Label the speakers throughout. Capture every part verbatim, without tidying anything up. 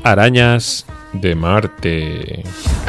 Speaker 1: Arañas de Marte.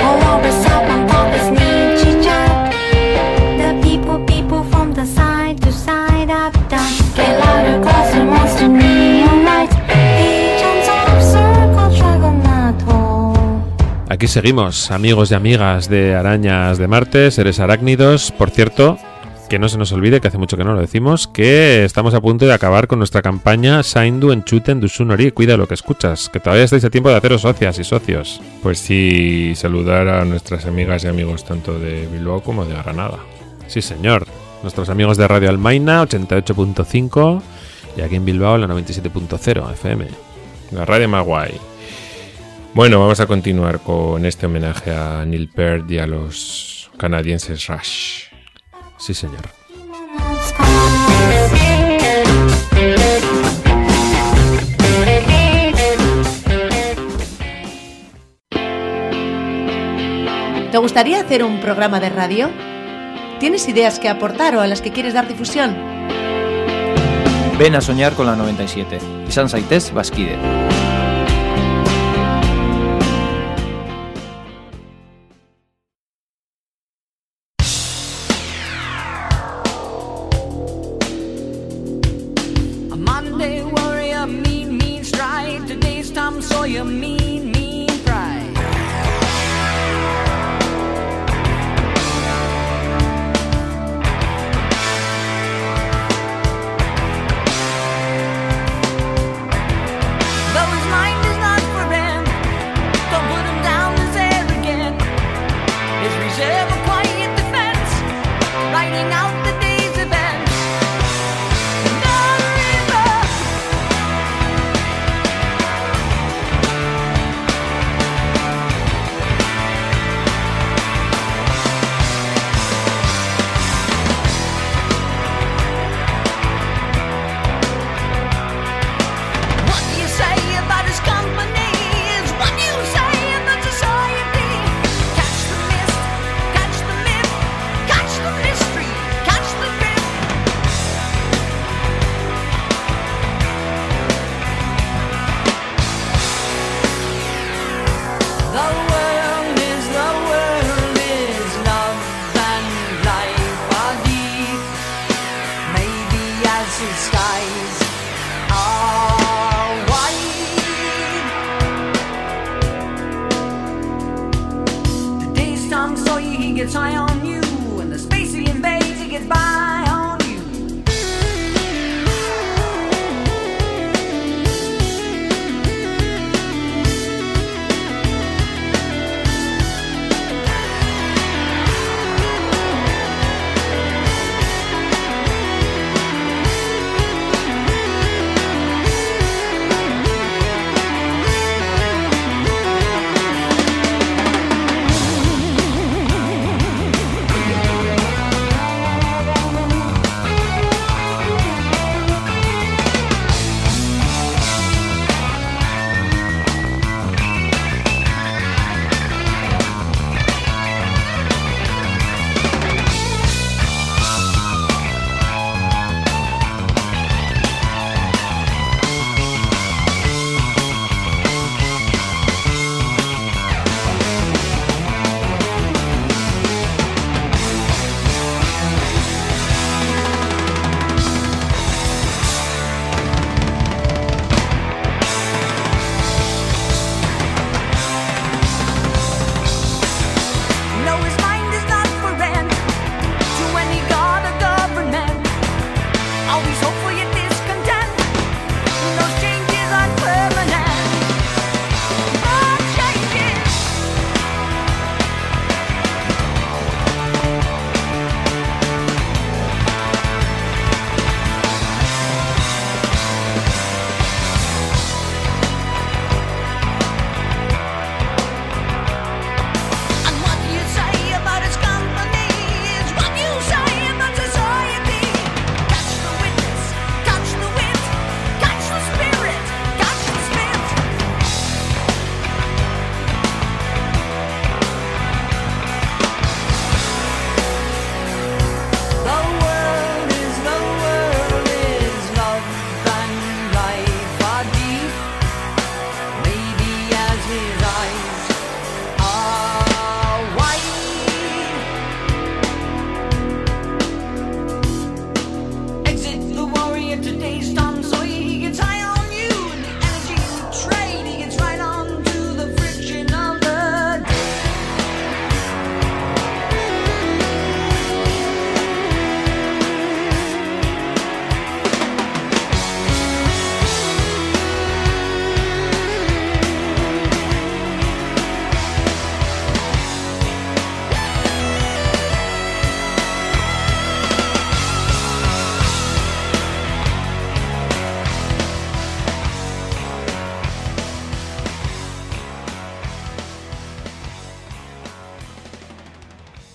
Speaker 1: Aquí seguimos, amigos y amigas de Arañas de Marte, seres arácnidos. Por cierto, que no se nos olvide, que hace mucho que no lo decimos, que estamos a punto de acabar con nuestra campaña Zaindu entzuten duzun hori, cuida lo que escuchas, que todavía estáis a tiempo de haceros socias y socios. Pues sí, saludar a nuestras amigas y amigos tanto de Bilbao como de Granada. Sí, señor. Nuestros amigos de Radio Almaina, ochenta y ocho punto cinco, y aquí en Bilbao, la noventa y siete punto cero F M. La radio más guay. Bueno, vamos a continuar con este homenaje a Neil Peart y a los canadienses Rush. Sí, señor.
Speaker 2: ¿Te gustaría hacer un programa de radio? ¿Tienes ideas que aportar o a las que quieres dar difusión?
Speaker 3: Ven a soñar con la noventa y siete. Izan zaitez bazkide.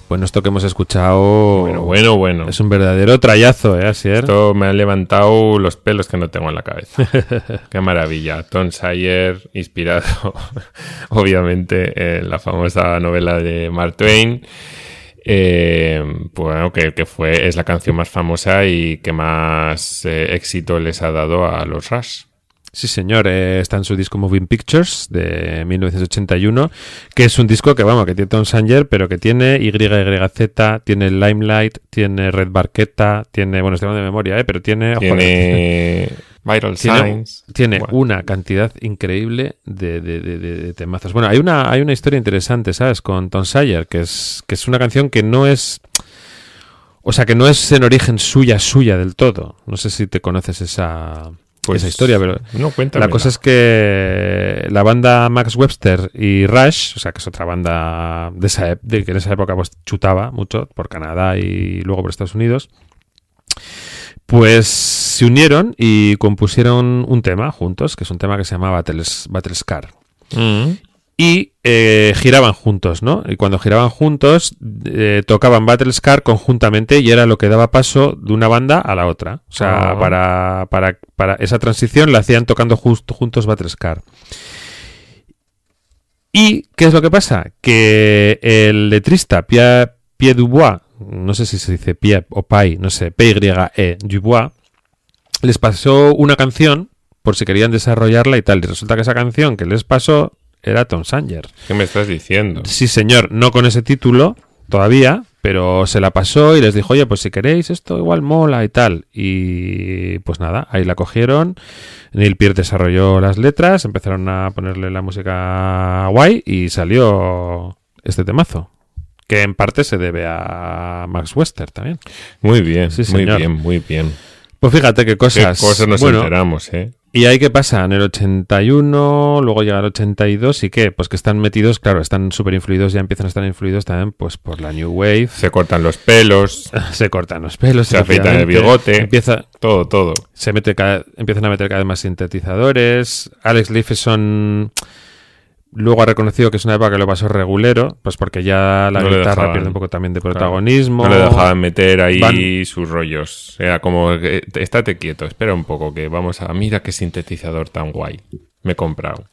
Speaker 1: Bueno, esto que hemos escuchado...
Speaker 4: Bueno, bueno, bueno.
Speaker 1: Es un verdadero trayazo, ¿eh, Asier?
Speaker 4: Esto me ha levantado los pelos que no tengo en la cabeza. Qué maravilla. Tom Sawyer, inspirado, obviamente, en la famosa novela de Mark Twain. Eh, bueno, que, que fue, es la canción más famosa y que más eh, éxito les ha dado a los Rush.
Speaker 1: Sí, señor, eh, está en su disco Moving Pictures de mil novecientos ochenta y uno, que es un disco que, vamos, que tiene Tom Sawyer, pero que tiene Y Y Z, tiene Limelight, tiene Red Barqueta, tiene, bueno, estoy hablando de memoria, eh, pero tiene...
Speaker 4: Tiene Vital
Speaker 1: tiene,
Speaker 4: Signs.
Speaker 1: Tiene
Speaker 4: bueno.
Speaker 1: una cantidad increíble de, de, de, de, de temazos. Bueno, hay una, hay una historia interesante, ¿sabes? Con Tom Sawyer, que es, que es una canción que no es... O sea, que no es en origen suya, suya del todo. No sé si te conoces esa... Pues esa historia, pero
Speaker 4: no, cuéntamela.
Speaker 1: La cosa es que la banda Max Webster y Rush, o sea, que es otra banda de esa, de, que en esa época pues chutaba mucho por Canadá y luego por Estados Unidos, pues se unieron y compusieron un tema juntos, que es un tema que se llama Battles, Battlescar.
Speaker 4: Mm-hmm.
Speaker 1: Y eh, giraban juntos, ¿no? Y cuando giraban juntos, eh, tocaban Battlescar conjuntamente y era lo que daba paso de una banda a la otra. O sea,
Speaker 4: oh.
Speaker 1: para, para, para esa transición la hacían tocando justo, juntos Battlescar. ¿Y qué es lo que pasa? Que el letrista Pierre, Pierre Dubois, no sé si se dice Pierre o Pai, no sé, P Y E Dubois, les pasó una canción por si querían desarrollarla y tal. Y resulta que esa canción que les pasó era Tom Sawyer.
Speaker 4: ¿Qué me estás diciendo?
Speaker 1: Sí, señor, no con ese título todavía, pero se la pasó y les dijo, oye, pues si queréis esto igual mola y tal. Y pues nada, ahí la cogieron. Neil Peart desarrolló las letras, empezaron a ponerle la música guay y salió este temazo, que en parte se debe a Max Webster también.
Speaker 4: Muy bien,
Speaker 1: sí,
Speaker 4: muy
Speaker 1: señor.
Speaker 4: bien, muy bien.
Speaker 1: Pues fíjate qué cosas.
Speaker 4: Qué cosas nos
Speaker 1: bueno,
Speaker 4: enteramos, ¿eh?
Speaker 1: ¿Y ahí qué pasa? En el ochenta y uno, luego llega el ochenta y dos, ¿y qué? Pues que están metidos, claro, están súper influidos, ya empiezan a estar influidos también pues por la New Wave.
Speaker 4: Se cortan los pelos.
Speaker 1: Se cortan los pelos.
Speaker 4: Se afeitan el bigote.
Speaker 1: Empieza,
Speaker 4: todo, todo.
Speaker 1: Se mete cada, empiezan a meter cada vez más sintetizadores. Alex Lifeson luego ha reconocido que es una época que lo pasó regulero, pues porque ya la
Speaker 4: no
Speaker 1: guitarra
Speaker 4: dejaban,
Speaker 1: pierde un poco también de protagonismo.
Speaker 4: Claro, no le dejaban meter ahí
Speaker 1: Van...
Speaker 4: sus rollos. Era como, estate quieto, espera un poco, que vamos a... Mira qué sintetizador tan guay. Me he comprado.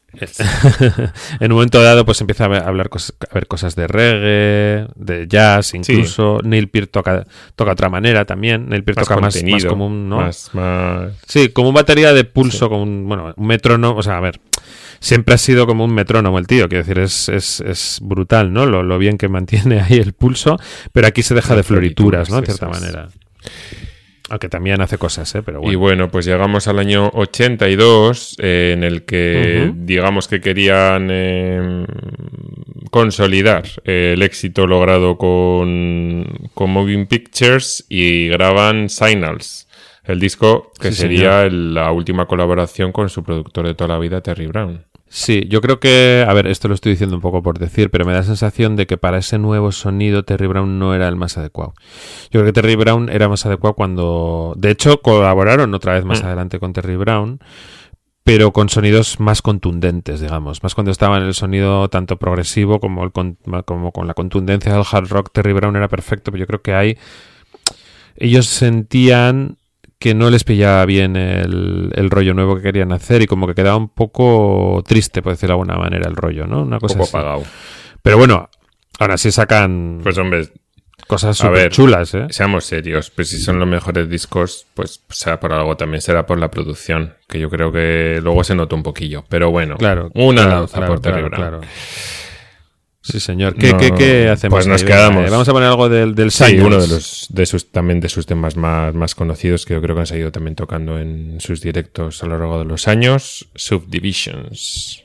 Speaker 1: En un momento dado pues empieza a hablar cosas, a ver cosas de reggae, de jazz incluso. Sí. Neil Peart toca, toca otra manera también. Neil Peart
Speaker 4: más
Speaker 1: toca más, más como un... ¿no?
Speaker 4: Más, más...
Speaker 1: Sí, como una batería de pulso, sí. Como un, bueno, un metrónomo. O sea, a ver, siempre ha sido como un metrónomo el tío. Quiero decir, es, es, es brutal, ¿no? Lo, lo bien que mantiene ahí el pulso. Pero aquí se deja de florituras, ¿no? De cierta es. manera. Aunque también hace cosas, ¿eh? Pero bueno.
Speaker 4: Y bueno, pues llegamos al año ochenta y dos, eh, en el que uh-huh. digamos que querían eh, consolidar eh, el éxito logrado con, con Moving Pictures y graban Signals, el disco que sí, sería el, la última colaboración con su productor de toda la vida, Terry Brown.
Speaker 1: Sí, yo creo que, a ver, esto lo estoy diciendo un poco por decir, pero me da la sensación de que para ese nuevo sonido Terry Brown no era el más adecuado. Yo creo que Terry Brown era más adecuado cuando... De hecho, colaboraron otra vez más mm. adelante con Terry Brown, pero con sonidos más contundentes, digamos. Más cuando estaba en el sonido tanto progresivo como, el con, como con la contundencia del hard rock, Terry Brown era perfecto, pero yo creo que ahí ellos sentían... que no les pillaba bien el, el rollo nuevo que querían hacer y como que quedaba un poco triste, por decirlo de alguna manera, el rollo, ¿no? Una cosa
Speaker 4: un poco
Speaker 1: así.
Speaker 4: apagado.
Speaker 1: Pero bueno, ahora sí sacan
Speaker 4: pues hombre,
Speaker 1: cosas súper chulas, ¿eh?
Speaker 4: Seamos serios, pues si son los mejores discos, pues será por algo, también será por la producción, que yo creo que luego se nota un poquillo. Pero bueno,
Speaker 1: claro,
Speaker 4: una
Speaker 1: claro,
Speaker 4: lanza
Speaker 1: claro,
Speaker 4: por Terry
Speaker 1: claro,
Speaker 4: Brown.
Speaker 1: Claro. Sí, señor. ¿Qué,
Speaker 4: no,
Speaker 1: qué, qué hacemos?
Speaker 4: Pues nos
Speaker 1: ahí?
Speaker 4: quedamos.
Speaker 1: Eh, vamos a poner algo del, del
Speaker 4: Sí,
Speaker 1: Signals.
Speaker 4: uno de los de sus también de sus temas más, más conocidos que yo creo que han seguido también tocando en sus directos a lo largo de los años, Subdivisions.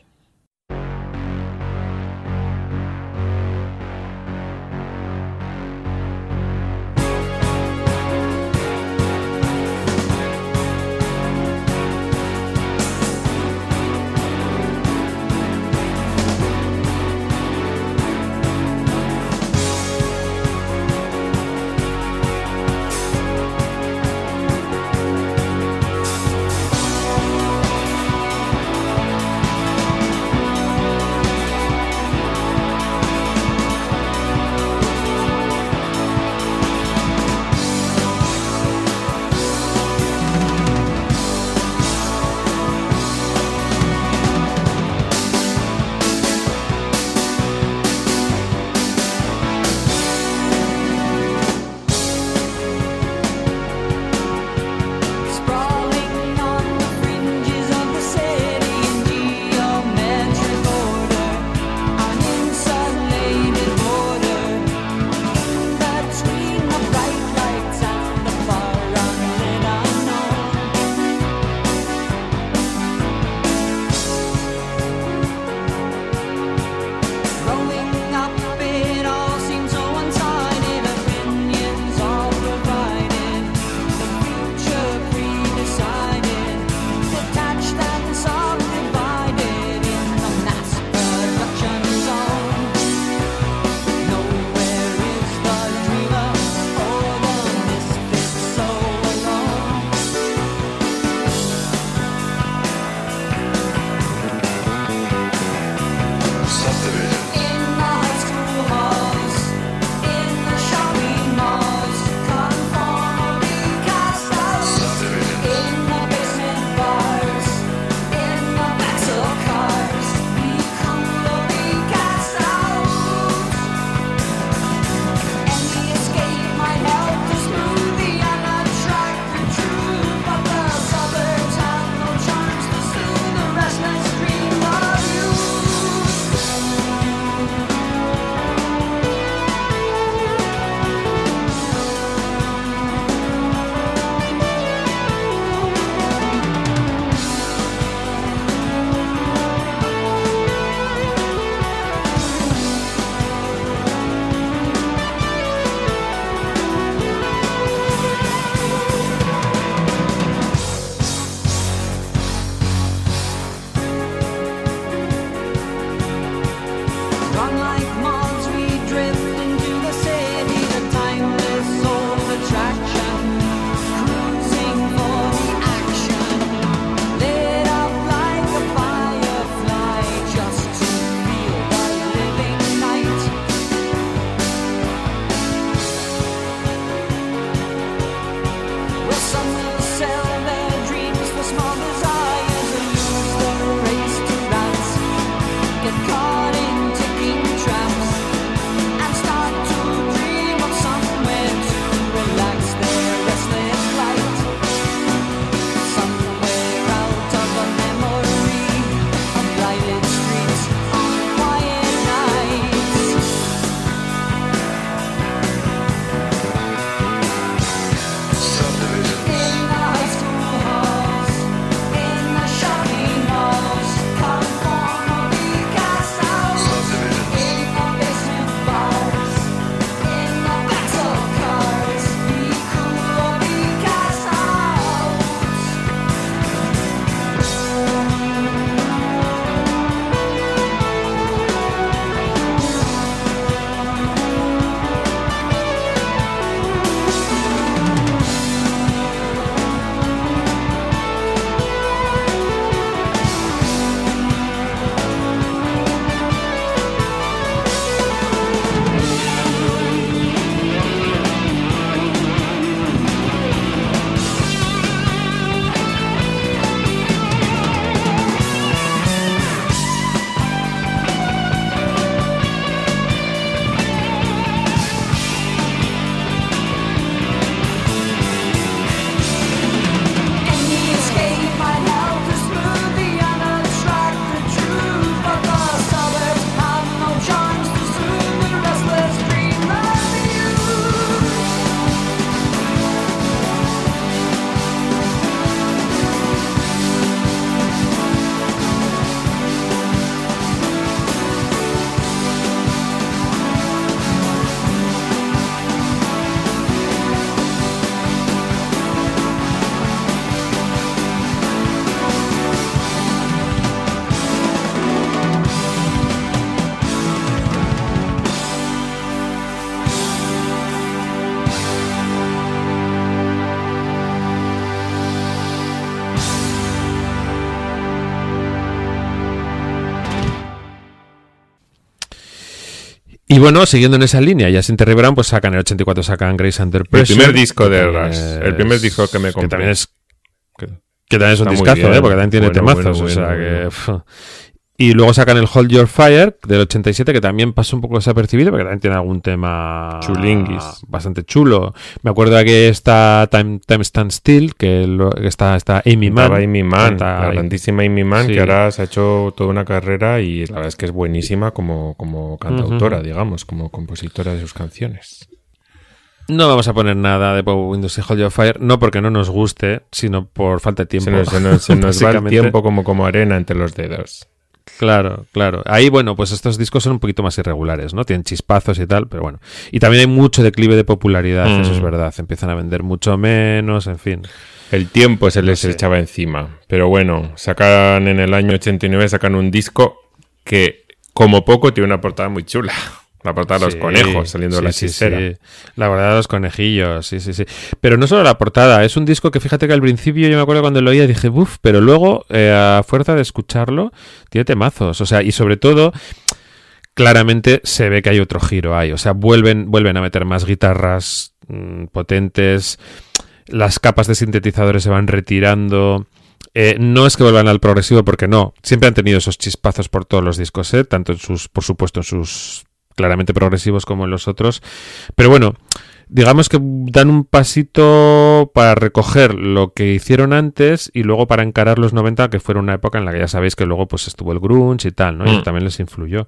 Speaker 1: Y bueno, siguiendo en esa línea, ya sin Terry Brown, pues sacan el ochenta y cuatro, sacan Grace Under
Speaker 4: El
Speaker 1: Pressure.
Speaker 4: primer disco de
Speaker 1: que
Speaker 4: Rush.
Speaker 1: es-
Speaker 4: El primer disco que me compré.
Speaker 1: Que también es,
Speaker 4: Que-
Speaker 1: que también es un
Speaker 4: Está muy
Speaker 1: discazo,
Speaker 4: bien.
Speaker 1: ¿eh? Porque también tiene
Speaker 4: Bueno,
Speaker 1: temazos.
Speaker 4: bueno,
Speaker 1: o sea
Speaker 4: bueno,
Speaker 1: que...
Speaker 4: bueno.
Speaker 1: pf. Y luego sacan el Hold Your Fire del ochenta y siete, que también pasó un poco desapercibido, porque también tiene algún tema
Speaker 4: Chulinguis.
Speaker 1: bastante chulo. Me acuerdo de que está Time, Time Stand Still, que, lo- que está, está Amy Mann.
Speaker 4: Estaba Amy Mann,
Speaker 1: Canta-
Speaker 4: la grandísima Amy Mann,
Speaker 1: Sí.
Speaker 4: que ahora se ha hecho toda una carrera y la verdad es que es buenísima como, como cantautora,
Speaker 1: Ujú.
Speaker 4: digamos, como compositora de sus canciones.
Speaker 1: No vamos a poner nada de Pop Windows y Hold Your Fire, no porque no nos guste, sino por falta de tiempo.
Speaker 4: Se nos, se nos- se nos va el
Speaker 1: Básicamente.
Speaker 4: tiempo como, como arena entre los dedos.
Speaker 1: Claro, claro. Ahí, bueno, pues estos discos son un poquito más irregulares, ¿no? Tienen chispazos y tal, pero bueno. Y también hay mucho declive de popularidad,
Speaker 4: Mm.
Speaker 1: eso es verdad. Empiezan a vender mucho menos, en fin.
Speaker 4: El tiempo se les
Speaker 1: sé.
Speaker 4: echaba encima. Pero bueno, sacan en el año ochenta y nueve, sacan un disco que, como poco, tiene una portada muy chula. La portada de los
Speaker 1: Sí,
Speaker 4: conejos saliendo de la
Speaker 1: sí, sí,
Speaker 4: chistera.
Speaker 1: sí. La verdad de los conejillos, sí, sí, sí. Pero no solo la portada, es un disco que fíjate que al principio yo me acuerdo cuando lo oía dije, uff, pero luego, eh, a fuerza de escucharlo, tiene temazos. O sea, y sobre todo, claramente se ve que hay otro giro ahí. O sea, vuelven, vuelven a meter más guitarras mmm, potentes, las capas de sintetizadores se van retirando. Eh, no es que vuelvan al progresivo, porque no. Siempre han tenido esos chispazos por todos los discos, ¿eh? Tanto en sus, por supuesto, en sus claramente progresivos como en los otros. Pero bueno, digamos que dan un pasito para recoger lo que hicieron antes y luego para encarar los noventa, que fueron una época en la que ya sabéis que luego pues estuvo el grunge y tal, ¿no? Y
Speaker 4: Mm.
Speaker 1: también les influyó.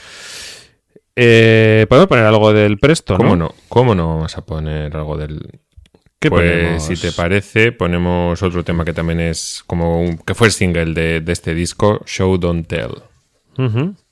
Speaker 1: Eh, ¿Podemos poner algo del Presto,
Speaker 4: ¿Cómo
Speaker 1: no?
Speaker 4: no? ¿Cómo no vamos a poner algo del...?
Speaker 1: ¿Qué
Speaker 4: Pues
Speaker 1: ponemos?
Speaker 4: si te parece, ponemos otro tema que también es como un, que fue el single de, de este disco, Show Don't Tell.
Speaker 1: Ujú.